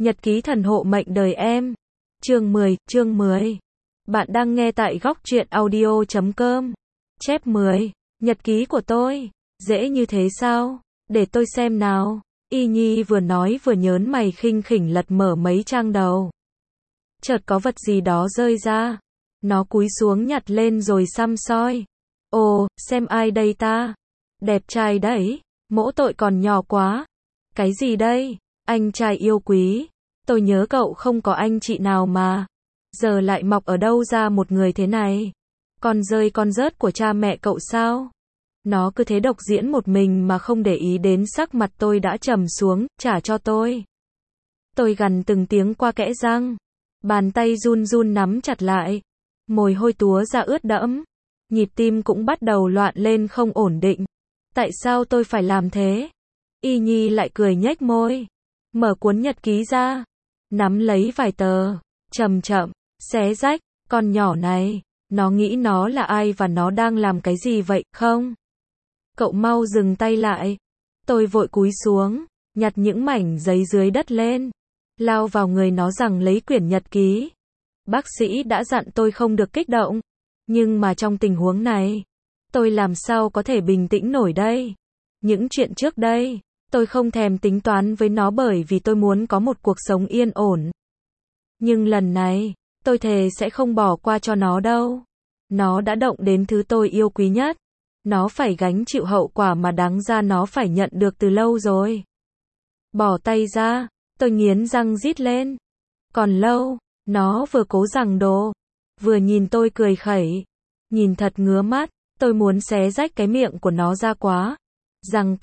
Nhật ký thần hộ mệnh đời em. Chương 10. Bạn đang nghe tại góc truyện audio.com. Chép 10. Nhật ký của tôi. Dễ như thế sao? Để tôi xem nào. Y Nhi vừa nói vừa nhớn mày khinh khỉnh lật mở mấy trang đầu. Chợt có vật gì đó rơi ra. Nó cúi xuống nhặt lên rồi săm soi. Ồ, xem ai đây ta? Đẹp trai đấy. Mỗ tội còn nhỏ quá. Cái gì đây? Anh trai yêu quý. Tôi nhớ cậu không có anh chị nào mà. Giờ lại mọc ở đâu ra một người thế này? Con rơi con rớt của cha mẹ cậu sao? Nó cứ thế độc diễn một mình mà không để ý đến sắc mặt tôi đã trầm xuống, trả cho tôi. Tôi gằn từng tiếng qua kẽ răng. Bàn tay run run nắm chặt lại. Mồ hôi túa ra ướt đẫm. Nhịp tim cũng bắt đầu loạn lên không ổn định. Tại sao tôi phải làm thế? Y Nhi lại cười nhếch môi. Mở cuốn nhật ký ra. Nắm lấy vài tờ. Chậm chậm. Xé rách. Con nhỏ này. Nó nghĩ nó là ai và nó đang làm cái gì vậy, không? Cậu mau dừng tay lại. Tôi vội cúi xuống. Nhặt những mảnh giấy dưới đất lên. Lao vào người nó rằng lấy quyển nhật ký. Bác sĩ đã dặn tôi không được kích động. Nhưng mà trong tình huống này, tôi làm sao có thể bình tĩnh nổi đây? Những chuyện trước đây, tôi không thèm tính toán với nó bởi vì tôi muốn có một cuộc sống yên ổn. Nhưng lần này, tôi thề sẽ không bỏ qua cho nó đâu. Nó đã động đến thứ tôi yêu quý nhất. Nó phải gánh chịu hậu quả mà đáng ra nó phải nhận được từ lâu rồi. Bỏ tay ra, tôi nghiến răng rít lên. Còn lâu, nó vừa cố giằng đồ, vừa nhìn tôi cười khẩy. Nhìn thật ngứa mắt, tôi muốn xé rách cái miệng của nó ra quá. Giằng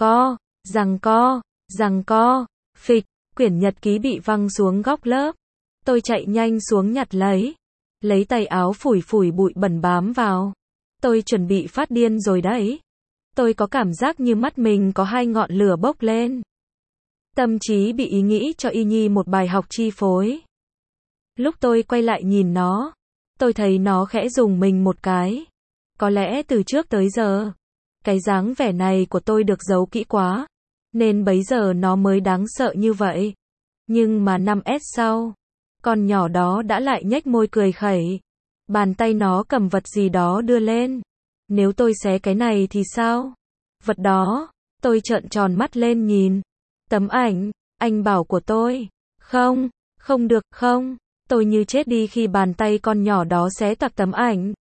co, phịch, quyển nhật ký bị văng xuống góc lớp. Tôi chạy nhanh xuống nhặt lấy tay áo phủi phủi bụi bẩn bám vào. Tôi chuẩn bị phát điên rồi đấy. Tôi có cảm giác như mắt mình có hai ngọn lửa bốc lên. Tâm trí bị ý nghĩ cho Y Nhi một bài học chi phối. Lúc tôi quay lại nhìn nó, tôi thấy nó khẽ rùng mình một cái. Có lẽ từ trước tới giờ, cái dáng vẻ này của tôi được giấu kỹ quá, nên bấy giờ nó mới đáng sợ như vậy. Nhưng mà 5S sau, con nhỏ đó đã lại nhếch môi cười khẩy. Bàn tay nó cầm vật gì đó đưa lên. Nếu tôi xé cái này thì sao? Vật đó, tôi trợn tròn mắt lên nhìn. Tấm ảnh, anh bảo của tôi. Không được, không. Tôi như chết đi khi bàn tay con nhỏ đó xé toạc tấm ảnh.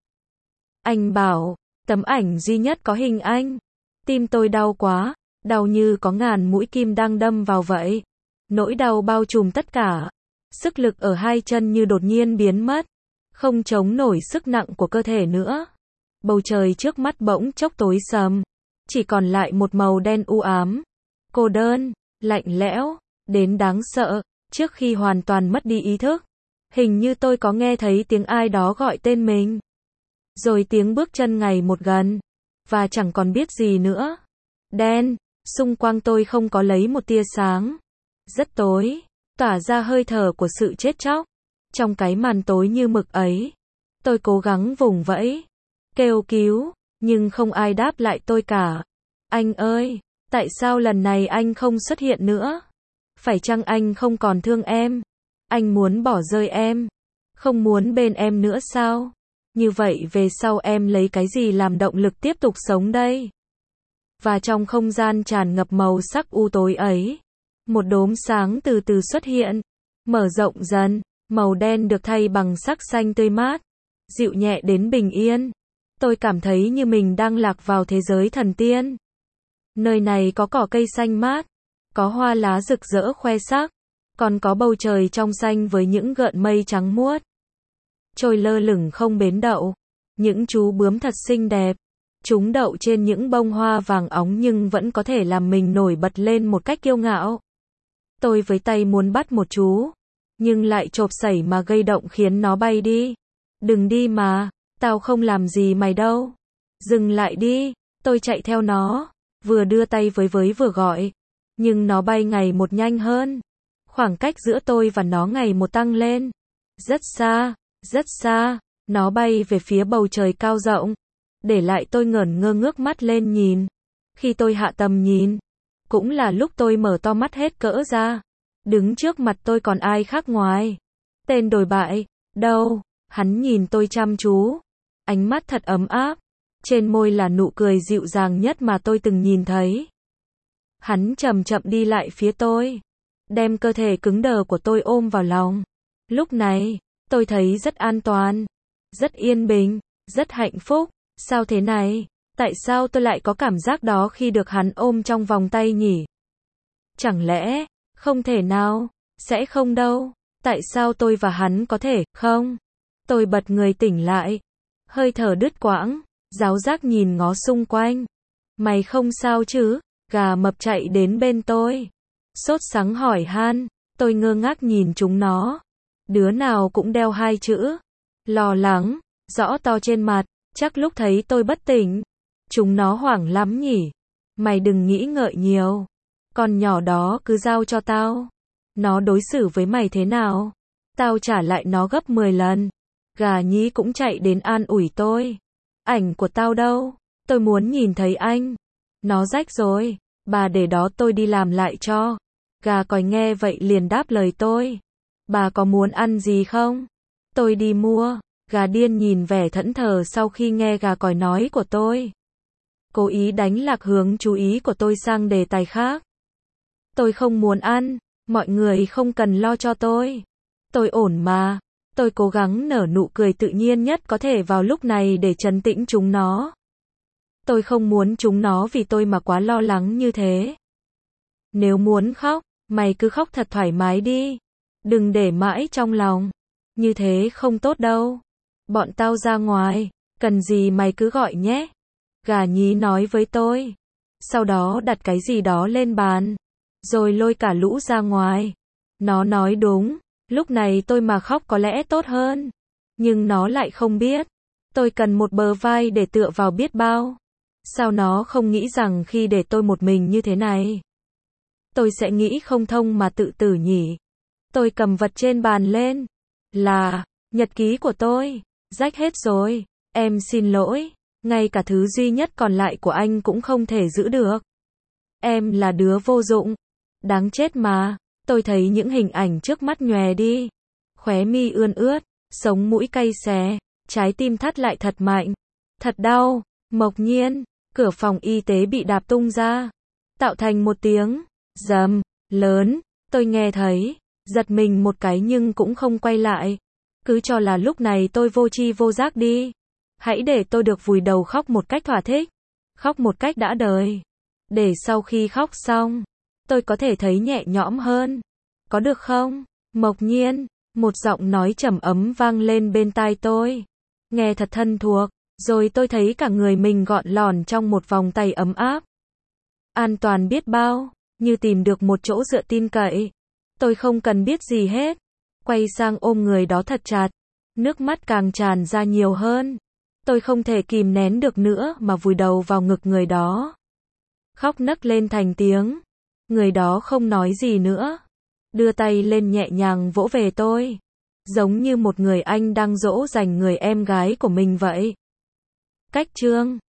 Anh bảo, tấm ảnh duy nhất có hình anh. Tim tôi đau quá, đau như có ngàn mũi kim đang đâm vào vậy. Nỗi đau bao trùm tất cả. Sức lực ở hai chân như đột nhiên biến mất. Không chống nổi sức nặng của cơ thể nữa. Bầu trời trước mắt bỗng chốc tối sầm. Chỉ còn lại một màu đen u ám. Cô đơn, lạnh lẽo, đến đáng sợ. Trước khi hoàn toàn mất đi ý thức, hình như tôi có nghe thấy tiếng ai đó gọi tên mình. Rồi tiếng bước chân ngày một gần. Và chẳng còn biết gì nữa. Đen, xung quanh tôi không có lấy một tia sáng. Rất tối, tỏa ra hơi thở của sự chết chóc. Trong cái màn tối như mực ấy, tôi cố gắng vùng vẫy, kêu cứu, nhưng không ai đáp lại tôi cả. Anh ơi, tại sao lần này anh không xuất hiện nữa? Phải chăng anh không còn thương em? Anh muốn bỏ rơi em? Không muốn bên em nữa sao? Như vậy về sau em lấy cái gì làm động lực tiếp tục sống đây? Và trong không gian tràn ngập màu sắc u tối ấy, một đốm sáng từ từ xuất hiện, mở rộng dần. Màu đen được thay bằng sắc xanh tươi mát, dịu nhẹ đến bình yên. Tôi cảm thấy như mình đang lạc vào thế giới thần tiên. Nơi này có cỏ cây xanh mát, có hoa lá rực rỡ khoe sắc, còn có bầu trời trong xanh với những gợn mây trắng muốt trôi lơ lửng không bến đậu. Những chú bướm thật xinh đẹp. Chúng đậu trên những bông hoa vàng óng nhưng vẫn có thể làm mình nổi bật lên một cách kiêu ngạo. Tôi với tay muốn bắt một chú, nhưng lại chộp sẩy mà gây động khiến nó bay đi. Đừng đi mà, tao không làm gì mày đâu. Dừng lại đi, tôi chạy theo nó, vừa đưa tay với vừa gọi. Nhưng nó bay ngày một nhanh hơn. Khoảng cách giữa tôi và nó ngày một tăng lên. Rất xa, nó bay về phía bầu trời cao rộng. Để lại tôi ngẩn ngơ ngước mắt lên nhìn. Khi tôi hạ tầm nhìn, cũng là lúc tôi mở to mắt hết cỡ ra. Đứng trước mặt tôi còn ai khác ngoài tên đồi bại, đâu? Hắn nhìn tôi chăm chú, ánh mắt thật ấm áp, trên môi là nụ cười dịu dàng nhất mà tôi từng nhìn thấy. Hắn chậm chậm đi lại phía tôi, đem cơ thể cứng đờ của tôi ôm vào lòng. Lúc này, tôi thấy rất an toàn, rất yên bình, rất hạnh phúc. Sao thế này? Tại sao tôi lại có cảm giác đó khi được hắn ôm trong vòng tay nhỉ? Chẳng lẽ, không thể nào, sẽ không đâu. Tại sao tôi và hắn có thể, không? Tôi bật người tỉnh lại, hơi thở đứt quãng, giáo giác nhìn ngó xung quanh. Mày không sao chứ? Gà mập chạy đến bên tôi, sốt sắng hỏi han. Tôi ngơ ngác nhìn chúng nó. Đứa nào cũng đeo hai chữ lo lắng rõ to trên mặt, chắc lúc thấy tôi bất tỉnh, chúng nó hoảng lắm nhỉ. Mày đừng nghĩ ngợi nhiều, con nhỏ đó cứ giao cho tao. Nó đối xử với mày thế nào, tao trả lại nó gấp 10 lần. Gà nhí cũng chạy đến an ủi tôi. Ảnh của tao đâu? Tôi muốn nhìn thấy anh. Nó rách rồi, bà để đó tôi đi làm lại cho. Gà còi nghe vậy liền đáp lời tôi. Bà có muốn ăn gì không? Tôi đi mua. Gà điên nhìn vẻ thẫn thờ sau khi nghe gà còi nói của tôi, cố ý đánh lạc hướng chú ý của tôi sang đề tài khác. Tôi không muốn ăn, mọi người không cần lo cho tôi. Tôi ổn mà. Tôi cố gắng nở nụ cười tự nhiên nhất có thể vào lúc này để trấn tĩnh chúng nó. Tôi không muốn chúng nó vì tôi mà quá lo lắng như thế. Nếu muốn khóc, mày cứ khóc thật thoải mái đi. Đừng để mãi trong lòng. Như thế không tốt đâu. Bọn tao ra ngoài, cần gì mày cứ gọi nhé. Gà nhí nói với tôi. Sau đó đặt cái gì đó lên bàn, rồi lôi cả lũ ra ngoài. Nó nói đúng, lúc này tôi mà khóc có lẽ tốt hơn. Nhưng nó lại không biết, tôi cần một bờ vai để tựa vào biết bao. Sao nó không nghĩ rằng khi để tôi một mình như thế này, tôi sẽ nghĩ không thông mà tự tử nhỉ? Tôi cầm vật trên bàn lên. Là nhật ký của tôi. Rách hết rồi. Em xin lỗi. Ngay cả thứ duy nhất còn lại của anh cũng không thể giữ được. Em là đứa vô dụng. Đáng chết mà. Tôi thấy những hình ảnh trước mắt nhòe đi. Khóe mi ươn ướt. Sống mũi cay xè. Trái tim thắt lại thật mạnh. Thật đau. Mộc Nhiên. Cửa phòng y tế bị đạp tung ra, tạo thành một tiếng rầm lớn. Tôi nghe thấy, giật mình một cái nhưng cũng không quay lại. Cứ cho là lúc này tôi vô tri vô giác đi. Hãy để tôi được vùi đầu khóc một cách thỏa thích. Khóc một cách đã đời. Để sau khi khóc xong, tôi có thể thấy nhẹ nhõm hơn. Có được không? Mộc Nhiên, một giọng nói trầm ấm vang lên bên tai tôi. Nghe thật thân thuộc. Rồi tôi thấy cả người mình gọn lỏn trong một vòng tay ấm áp. An toàn biết bao, như tìm được một chỗ dựa tin cậy. Tôi không cần biết gì hết. Quay sang ôm người đó thật chặt. Nước mắt càng tràn ra nhiều hơn. Tôi không thể kìm nén được nữa mà vùi đầu vào ngực người đó. Khóc nấc lên thành tiếng. Người đó không nói gì nữa. Đưa tay lên nhẹ nhàng vỗ về tôi. Giống như một người anh đang dỗ dành người em gái của mình vậy. Cách chương